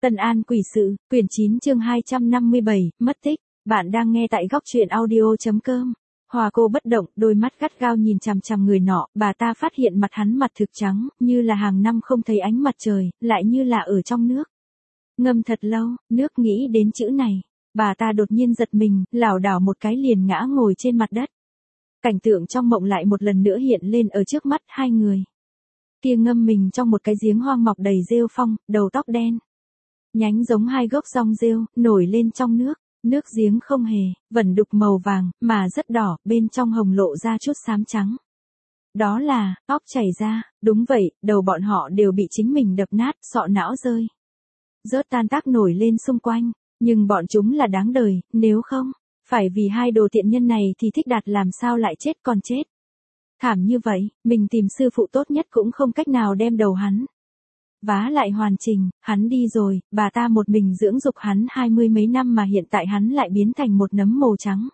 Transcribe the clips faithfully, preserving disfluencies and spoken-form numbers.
Tân An quỷ sự, quyển chín chương hai trăm năm mươi bảy, mất tích. Bạn đang nghe tại góc truyện audio.com. Hòa cô bất động, đôi mắt gắt gao nhìn chằm chằm người nọ, bà ta phát hiện mặt hắn mặt thực trắng, như là hàng năm không thấy ánh mặt trời, lại như là ở trong nước. Ngâm thật lâu, nước nghĩ đến chữ này, bà ta đột nhiên giật mình, lảo đảo một cái liền ngã ngồi trên mặt đất. Cảnh tượng trong mộng lại một lần nữa hiện lên ở trước mắt hai người. Kia ngâm mình trong một cái giếng hoang mọc đầy rêu phong, đầu tóc đen. Nhánh giống hai gốc rong rêu, nổi lên trong nước, nước giếng không hề, vẫn đục màu vàng, mà rất đỏ, bên trong hồng lộ ra chút xám trắng. Đó là, tóc chảy ra, đúng vậy, đầu bọn họ đều bị chính mình đập nát, sọ não rơi. Rớt tan tác nổi lên xung quanh, nhưng bọn chúng là đáng đời, nếu không, phải vì hai đồ tiện nhân này thì Thích Đạt làm sao lại chết còn chết. Thảm như vậy, mình tìm sư phụ tốt nhất cũng không cách nào đem đầu hắn vá lại hoàn chỉnh, hắn đi rồi, bà ta một mình dưỡng dục hắn hai mươi mấy năm mà hiện tại hắn lại biến thành một nấm màu trắng.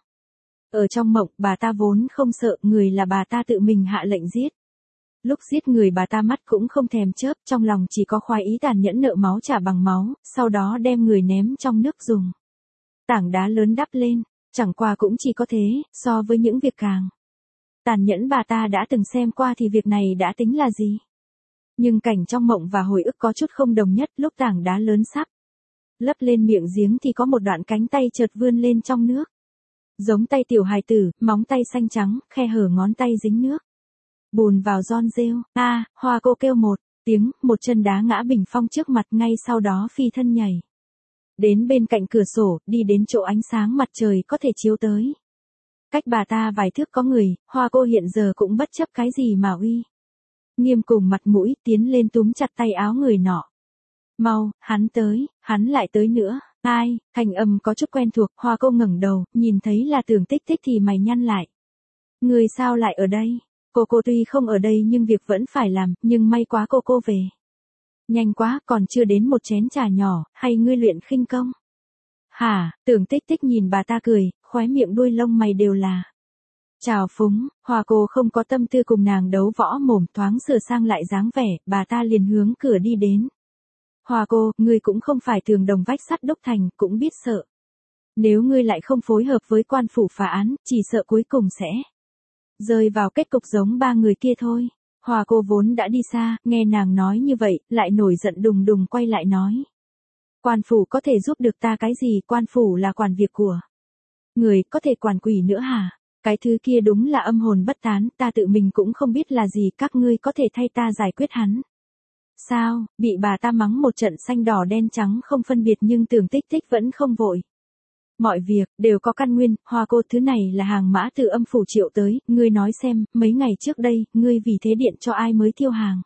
Ở trong mộng, bà ta vốn không sợ, người là bà ta tự mình hạ lệnh giết. Lúc giết người bà ta mắt cũng không thèm chớp, trong lòng chỉ có khoái ý tàn nhẫn nợ máu trả bằng máu, sau đó đem người ném trong nước dùng tảng đá lớn đắp lên, chẳng qua cũng chỉ có thế, so với những việc càng tàn nhẫn bà ta đã từng xem qua thì việc này đã tính là gì. Nhưng cảnh trong mộng và hồi ức có chút không đồng nhất, lúc tảng đá lớn sắp lấp lên miệng giếng thì có một đoạn cánh tay chợt vươn lên trong nước. Giống tay tiểu hài tử, móng tay xanh trắng, khe hở ngón tay dính nước. Bùn vào giòn rêu, a à, Hoa cô kêu một tiếng, một chân đá ngã bình phong trước mặt, ngay sau đó phi thân nhảy đến bên cạnh cửa sổ, đi đến chỗ ánh sáng mặt trời có thể chiếu tới. Cách bà ta vài thước có người, Hoa cô hiện giờ cũng bất chấp cái gì mà uy nghiêm cùng mặt mũi, tiến lên túm chặt tay áo người nọ. Mau, hắn tới, hắn lại tới nữa. Ai? Thành âm có chút quen thuộc. Hoa cô ngẩng đầu, nhìn thấy là Tưởng Tích Tích thì mày nhăn lại. Người sao lại ở đây? Cô cô tuy không ở đây nhưng việc vẫn phải làm, nhưng may quá cô cô về nhanh quá, còn chưa đến một chén trà nhỏ, hay ngươi luyện khinh công? Hả? Tưởng Tích Tích nhìn bà ta cười, khóe miệng đuôi lông mày đều là chào phúng. Hoa cô không có tâm tư cùng nàng đấu võ mồm, thoáng sửa sang lại dáng vẻ, bà ta liền hướng cửa đi đến. Hoa cô, ngươi cũng không phải tường đồng vách sắt đúc thành, cũng biết sợ. Nếu ngươi lại không phối hợp với quan phủ phá án, chỉ sợ cuối cùng sẽ rơi vào kết cục giống ba người kia thôi. Hoa cô vốn đã đi xa, nghe nàng nói như vậy, lại nổi giận đùng đùng quay lại nói. Quan phủ có thể giúp được ta cái gì? Quan phủ là quản việc của người, có thể quản quỷ nữa hả? Cái thứ kia đúng là âm hồn bất tán, ta tự mình cũng không biết là gì, các ngươi có thể thay ta giải quyết hắn. Sao? Bị bà ta mắng một trận xanh đỏ đen trắng không phân biệt, nhưng Tưởng Tích Tích vẫn không vội. Mọi việc, đều có căn nguyên. Hoa cô, thứ này là hàng mã từ âm phủ triệu tới, ngươi nói xem, mấy ngày trước đây, ngươi vì thế điện cho ai mới tiêu hàng?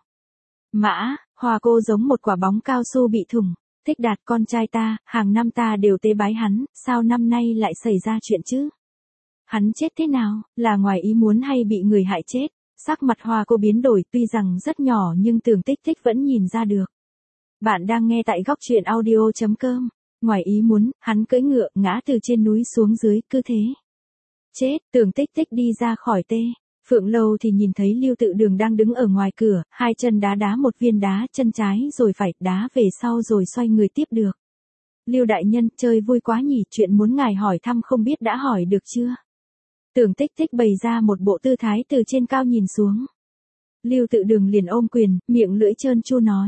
Mã? Hoa cô giống một quả bóng cao su bị thủng. Thích Đạt con trai ta, hàng năm ta đều tế bái hắn, sao năm nay lại xảy ra chuyện chứ? Hắn chết thế nào, là ngoài ý muốn hay bị người hại chết? Sắc mặt Hoa cô biến đổi, tuy rằng rất nhỏ nhưng Tưởng Tích Tích vẫn nhìn ra được. Bạn đang nghe tại góc truyện audio.com. Ngoài ý muốn, hắn cưỡi ngựa, ngã từ trên núi xuống dưới, cứ thế chết. Tưởng Tích Tích đi ra khỏi tê Phượng Lâu thì nhìn thấy Lưu Tự Đường đang đứng ở ngoài cửa, hai chân đá đá một viên đá, chân trái rồi phải, đá về sau rồi xoay người tiếp được. Lưu đại nhân, chơi vui quá nhỉ, chuyện muốn ngài hỏi thăm không biết đã hỏi được chưa? Tưởng Tích Tích bày ra một bộ tư thái từ trên cao nhìn xuống. Lưu Tự Đường liền ôm quyền, miệng lưỡi trơn tru nói.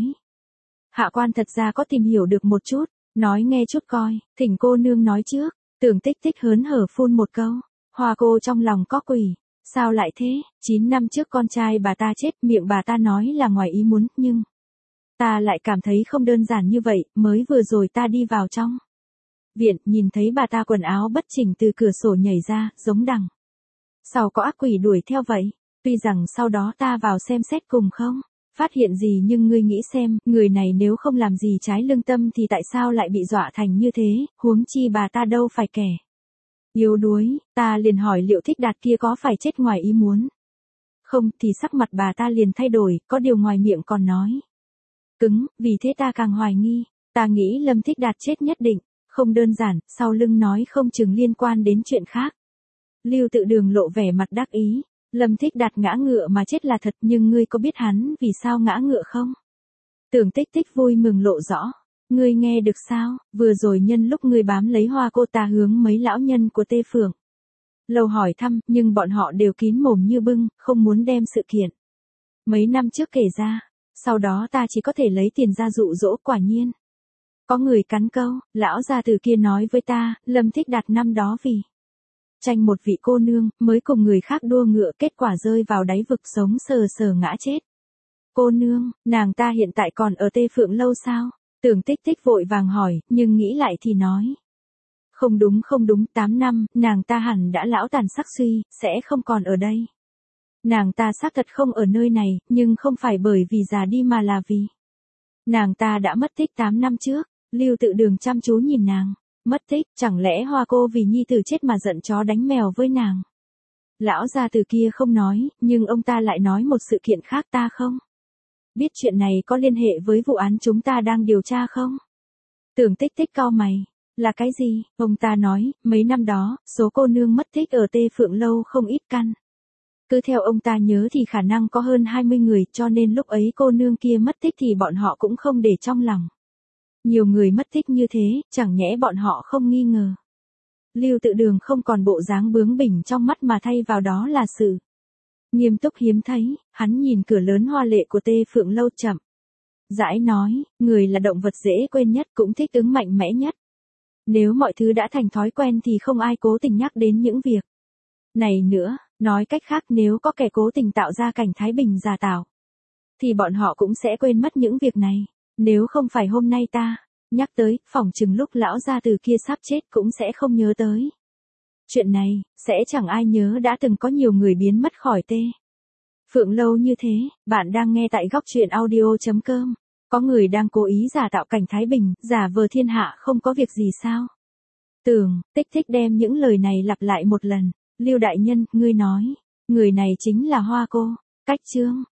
Hạ quan thật ra có tìm hiểu được một chút, nói nghe chút coi, thỉnh cô nương nói trước. Tưởng Tích Tích hớn hở phun một câu. Hoa cô trong lòng có quỷ. Sao lại thế? chín năm trước con trai bà ta chết, miệng bà ta nói là ngoài ý muốn, nhưng ta lại cảm thấy không đơn giản như vậy, mới vừa rồi ta đi vào trong viện, nhìn thấy bà ta quần áo bất chỉnh từ cửa sổ nhảy ra, giống đằng sau có ác quỷ đuổi theo vậy. Tuy rằng sau đó ta vào xem xét cùng không phát hiện gì, nhưng ngươi nghĩ xem, người này nếu không làm gì trái lương tâm thì tại sao lại bị dọa thành như thế, huống chi bà ta đâu phải kẻ yếu đuối. Ta liền hỏi liệu Thích Đạt kia có phải chết ngoài ý muốn không, thì sắc mặt bà ta liền thay đổi, có điều ngoài miệng còn nói cứng, vì thế ta càng hoài nghi. Ta nghĩ Lâm Thích Đạt chết nhất định không đơn giản, sau lưng nói không chừng liên quan đến chuyện khác. Lưu Tự Đường lộ vẻ mặt đắc ý. Lâm Thích Đạt ngã ngựa mà chết là thật, nhưng ngươi có biết hắn vì sao ngã ngựa không? Tưởng Tích Tích vui mừng lộ rõ. Ngươi nghe được sao, vừa rồi nhân lúc ngươi bám lấy Hoa cô ta hướng mấy lão nhân của Tê Phượng Lâu hỏi thăm, nhưng bọn họ đều kín mồm như bưng, không muốn đem sự kiện mấy năm trước kể ra, sau đó ta chỉ có thể lấy tiền ra dụ dỗ. Quả nhiên có người cắn câu, lão gia từ kia nói với ta, Lâm Thích Đạt năm đó vì tranh một vị cô nương, mới cùng người khác đua ngựa, kết quả rơi vào đáy vực sống sờ sờ ngã chết. Cô nương, nàng ta hiện tại còn ở Tê Phượng Lâu sao? Tưởng Tích Tích vội vàng hỏi, nhưng nghĩ lại thì nói. Không đúng không đúng, tám năm, nàng ta hẳn đã lão tàn sắc suy, sẽ không còn ở đây. Nàng ta xác thật không ở nơi này, nhưng không phải bởi vì già đi mà là vì nàng ta đã mất tích tám năm trước. Lưu Tự Đường chăm chú nhìn nàng. Mất tích, chẳng lẽ Hoa cô vì nhi tử chết mà giận chó đánh mèo với nàng? Lão gia từ kia không nói, nhưng ông ta lại nói một sự kiện khác. Ta không biết chuyện này có liên hệ với vụ án chúng ta đang điều tra không? Tưởng Tích Tích cau mày. Là cái gì? Ông ta nói, mấy năm đó, số cô nương mất tích ở Tê Phượng Lâu không ít căn. Cứ theo ông ta nhớ thì khả năng có hơn hai mươi người, cho nên lúc ấy cô nương kia mất tích thì bọn họ cũng không để trong lòng. Nhiều người mất tích như thế, chẳng nhẽ bọn họ không nghi ngờ. Lưu Tự Đường không còn bộ dáng bướng bỉnh trong mắt mà thay vào đó là sự nghiêm túc hiếm thấy. Hắn nhìn cửa lớn hoa lệ của Tê Phượng Lâu chậm rãi nói, người là động vật dễ quên nhất, cũng thích ứng mạnh mẽ nhất. Nếu mọi thứ đã thành thói quen thì không ai cố tình nhắc đến những việc này nữa. Nói cách khác, nếu có kẻ cố tình tạo ra cảnh Thái Bình giả tạo, thì bọn họ cũng sẽ quên mất những việc này. Nếu không phải hôm nay ta nhắc tới, phỏng chừng lúc lão gia từ kia sắp chết cũng sẽ không nhớ tới. Chuyện này, sẽ chẳng ai nhớ đã từng có nhiều người biến mất khỏi Tê Phượng Lâu như thế. Bạn đang nghe tại góc truyện audio chấm com. Có người đang cố ý giả tạo cảnh Thái Bình, giả vờ thiên hạ không có việc gì sao? Tưởng Tích Tích đem những lời này lặp lại một lần. Lưu đại nhân, ngươi nói, người này chính là Hoa cô. Cách chương